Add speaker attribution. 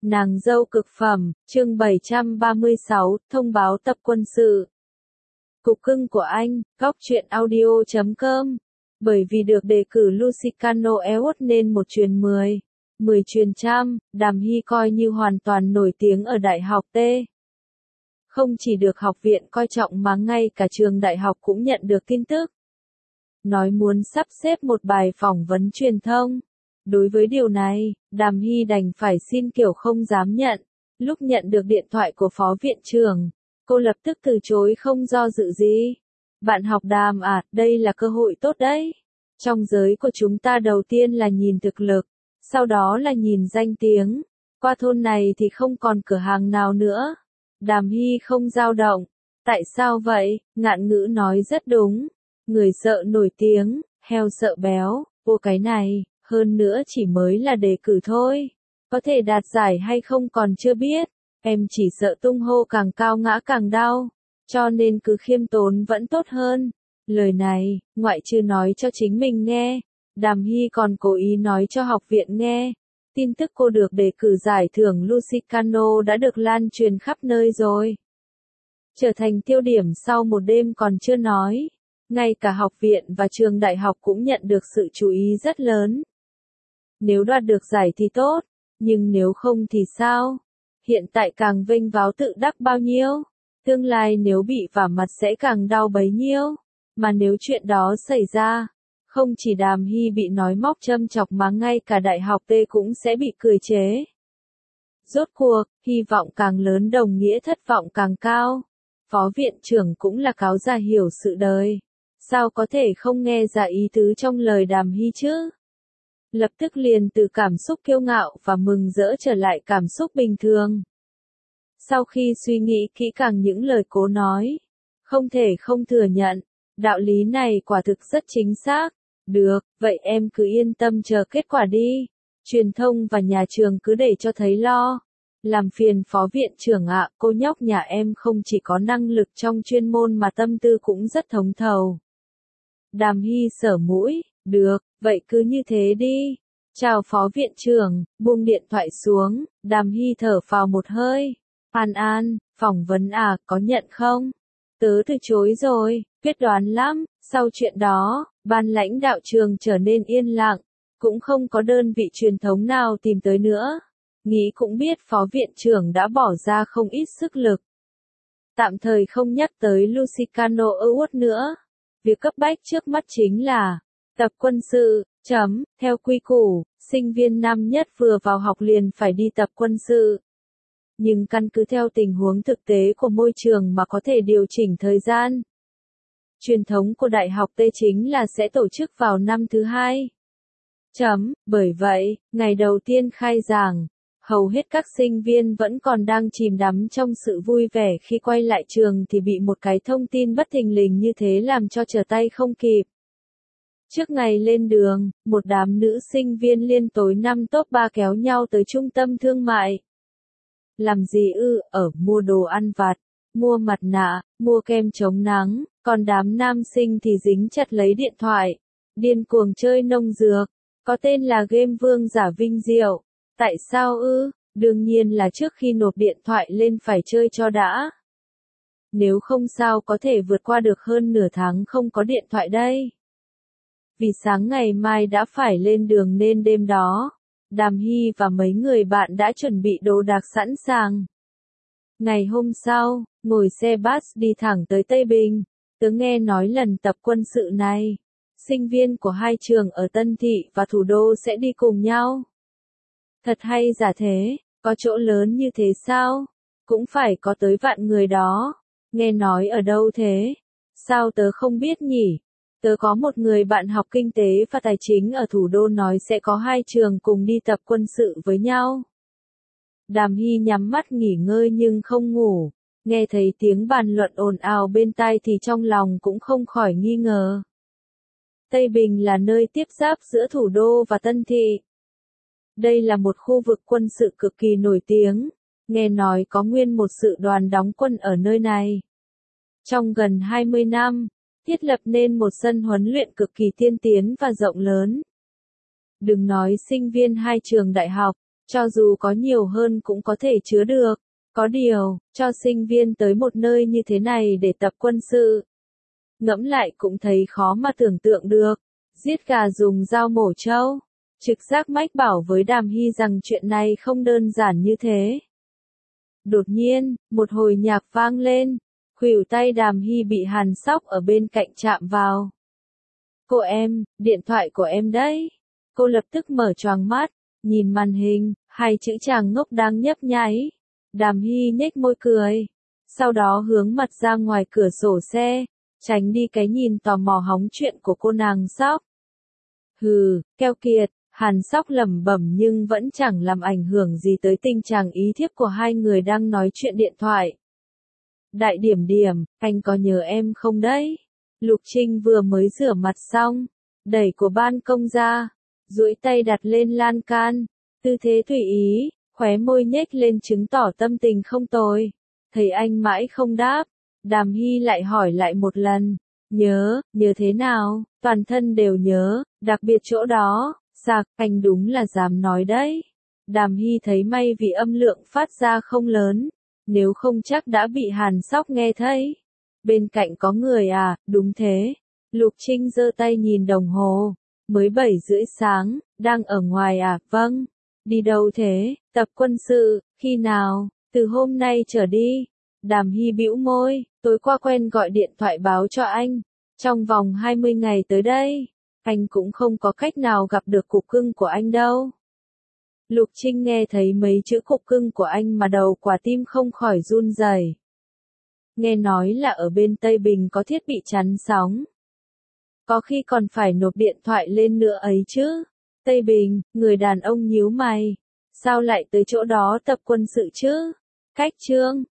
Speaker 1: Nàng dâu cực phẩm, chương 736, thông báo tập quân sự. Cục cưng của anh, góc truyện audio.com. Bởi vì được đề cử Luciano Award nên một truyền 10, 10 truyền trăm, Đàm Hy coi như hoàn toàn nổi tiếng ở đại học T. Không chỉ được học viện coi trọng mà ngay cả trường đại học cũng nhận được tin tức. Nói muốn sắp xếp một bài phỏng vấn truyền thông. Đối với điều này, Đàm Hy đành phải xin kiểu không dám nhận. Lúc nhận được điện thoại của phó viện trưởng, cô lập tức từ chối không do dự gì. Bạn học Đàm à, đây là cơ hội tốt đấy. Trong giới của chúng ta đầu tiên là nhìn thực lực, sau đó là nhìn danh tiếng. Qua thôn này thì không còn cửa hàng nào nữa. Đàm Hy không dao động. Tại sao vậy? Ngạn ngữ nói rất đúng. Người sợ nổi tiếng, heo sợ béo. Ô cái này, hơn nữa chỉ mới là đề cử thôi. Có thể đạt giải hay không còn chưa biết. Em chỉ sợ tung hô càng cao ngã càng đau. Cho nên cứ khiêm tốn vẫn tốt hơn. Lời này, ngoại trừ nói cho chính mình nghe, Đàm Hy còn cố ý nói cho học viện nghe. Tin tức cô được đề cử giải thưởng Luciano đã được lan truyền khắp nơi rồi. Trở thành tiêu điểm sau một đêm còn chưa nói. Ngay cả học viện và trường đại học cũng nhận được sự chú ý rất lớn. Nếu đoạt được giải thì tốt, nhưng nếu không thì sao? Hiện tại càng vênh váo tự đắc bao nhiêu, tương lai nếu bị vả mặt sẽ càng đau bấy nhiêu. Mà nếu chuyện đó xảy ra, không chỉ Đàm Hy bị nói móc châm chọc mà ngay cả đại học T cũng sẽ bị cười chế. Rốt cuộc, hy vọng càng lớn đồng nghĩa thất vọng càng cao. Phó viện trưởng cũng là cáo già hiểu sự đời. Sao có thể không nghe ra ý tứ trong lời Đàm Hy chứ? Lập tức liền từ cảm xúc kiêu ngạo và mừng rỡ trở lại cảm xúc bình thường. Sau khi suy nghĩ kỹ càng những lời cô nói, không thể không thừa nhận, đạo lý này quả thực rất chính xác. Được, vậy em cứ yên tâm chờ kết quả đi. Truyền thông và nhà trường cứ để cho thấy lo. Làm phiền phó viện trưởng ạ, cô nhóc nhà em không chỉ có năng lực trong chuyên môn mà tâm tư cũng rất thống thầu. Đàm Hy sờ mũi, được, vậy cứ như thế đi. Chào phó viện trưởng, buông điện thoại xuống, Đàm Hy thở phào một hơi. An, phỏng vấn à, có nhận không? Tớ từ chối rồi, quyết đoán lắm. Sau chuyện đó, ban lãnh đạo trường trở nên yên lặng, cũng không có đơn vị truyền thống nào tìm tới nữa. Nghĩ cũng biết phó viện trưởng đã bỏ ra không ít sức lực. Tạm thời không nhắc tới Luciano Award nữa. Việc cấp bách trước mắt chính là tập quân sự. Theo quy củ, sinh viên năm nhất vừa vào học liền phải đi tập quân sự. Nhưng căn cứ theo tình huống thực tế của môi trường mà có thể điều chỉnh thời gian. Truyền thống của Đại học T chính là sẽ tổ chức vào năm thứ 2. Bởi vậy, ngày đầu tiên khai giảng, hầu hết các sinh viên vẫn còn đang chìm đắm trong sự vui vẻ khi quay lại trường thì bị một cái thông tin bất thình lình như thế làm cho trở tay không kịp. Trước ngày lên đường, một đám nữ sinh viên liên tối năm top 3 kéo nhau tới trung tâm thương mại. Làm gì ư, ở mua đồ ăn vặt, mua mặt nạ, mua kem chống nắng, còn đám nam sinh thì dính chặt lấy điện thoại, điên cuồng chơi nông dược, có tên là game vương giả vinh diệu. Tại sao ư? Đương nhiên là trước khi nộp điện thoại lên phải chơi cho đã. Nếu không sao có thể vượt qua được hơn nửa tháng không có điện thoại đây. Vì sáng ngày mai đã phải lên đường nên đêm đó, Đàm Hy và mấy người bạn đã chuẩn bị đồ đạc sẵn sàng. Ngày hôm sau, ngồi xe bus đi thẳng tới Tây Bình. Tớ nghe nói lần tập quân sự này, sinh viên của hai trường ở Tân Thị và Thủ đô sẽ đi cùng nhau. Thật hay giả thế, có chỗ lớn như thế sao? Cũng phải có tới vạn người đó. Nghe nói ở đâu thế? Sao tớ không biết nhỉ? Tớ có một người bạn học kinh tế và tài chính ở Thủ đô nói sẽ có hai trường cùng đi tập quân sự với nhau. Đàm Hy nhắm mắt nghỉ ngơi nhưng không ngủ. Nghe thấy tiếng bàn luận ồn ào bên tai thì trong lòng cũng không khỏi nghi ngờ. Tây Bình là nơi tiếp giáp giữa Thủ đô và Tân Thị. Đây là một khu vực quân sự cực kỳ nổi tiếng. Nghe nói có nguyên một sự đoàn đóng quân ở nơi này. Trong gần 20 năm, thiết lập nên một sân huấn luyện cực kỳ tiên tiến và rộng lớn. Đừng nói sinh viên hai trường đại học, Cho dù có nhiều hơn cũng có thể chứa được. Có điều, cho sinh viên tới một nơi như thế này để tập quân sự. Ngẫm lại cũng thấy khó mà tưởng tượng được. Giết gà dùng dao mổ trâu. Trực giác mách bảo với Đàm Hy rằng chuyện này không đơn giản như thế. Đột nhiên, một hồi nhạc vang lên. Khuỷu tay Đàm Hy bị Hàn Sóc ở bên cạnh chạm vào. Cô em, điện thoại của em đấy. Cô lập tức mở choàng mắt, nhìn màn hình, hai chữ chàng ngốc đang nhấp nháy. Đàm Hy nhếch môi cười. Sau đó hướng mặt ra ngoài cửa sổ xe, tránh đi cái nhìn tò mò hóng chuyện của cô nàng Sóc. Hừ, keo kiệt, Hàn Sóc lẩm bẩm nhưng vẫn chẳng làm ảnh hưởng gì tới tình trạng ý thiếp của hai người đang nói chuyện điện thoại. Đại điểm điểm, anh có nhớ em không đấy? Lục Trinh vừa mới rửa mặt xong, đẩy của ban công ra, duỗi tay đặt lên lan can, tư thế tùy ý, khóe môi nhếch lên chứng tỏ tâm tình không tồi. Thấy anh mãi không đáp, Đàm Hy lại hỏi lại một lần, nhớ thế nào, toàn thân đều nhớ, đặc biệt chỗ đó, sạc, anh đúng là dám nói đấy. Đàm Hy thấy may vì âm lượng phát ra không lớn, nếu không chắc đã bị Hàn Sóc nghe thấy. Bên cạnh có người à, đúng thế. Lục Trinh giơ tay nhìn đồng hồ, mới 7:30 sáng, đang ở ngoài à, vâng. Đi đâu thế, tập quân sự, khi nào, từ hôm nay trở đi. Đàm Hy bĩu môi, tối qua quen gọi điện thoại báo cho anh, trong vòng 20 ngày tới đây, anh cũng không có cách nào gặp được cục cưng của anh đâu. Lục Trinh nghe thấy mấy chữ cục cưng của anh mà đầu quả tim không khỏi run rẩy. Nghe nói là ở bên Tây Bình có thiết bị chắn sóng. Có khi còn phải nộp điện thoại lên nữa ấy chứ. Tây Bình, người đàn ông nhíu mày. Sao lại tới chỗ đó tập quân sự chứ? Cách Trương,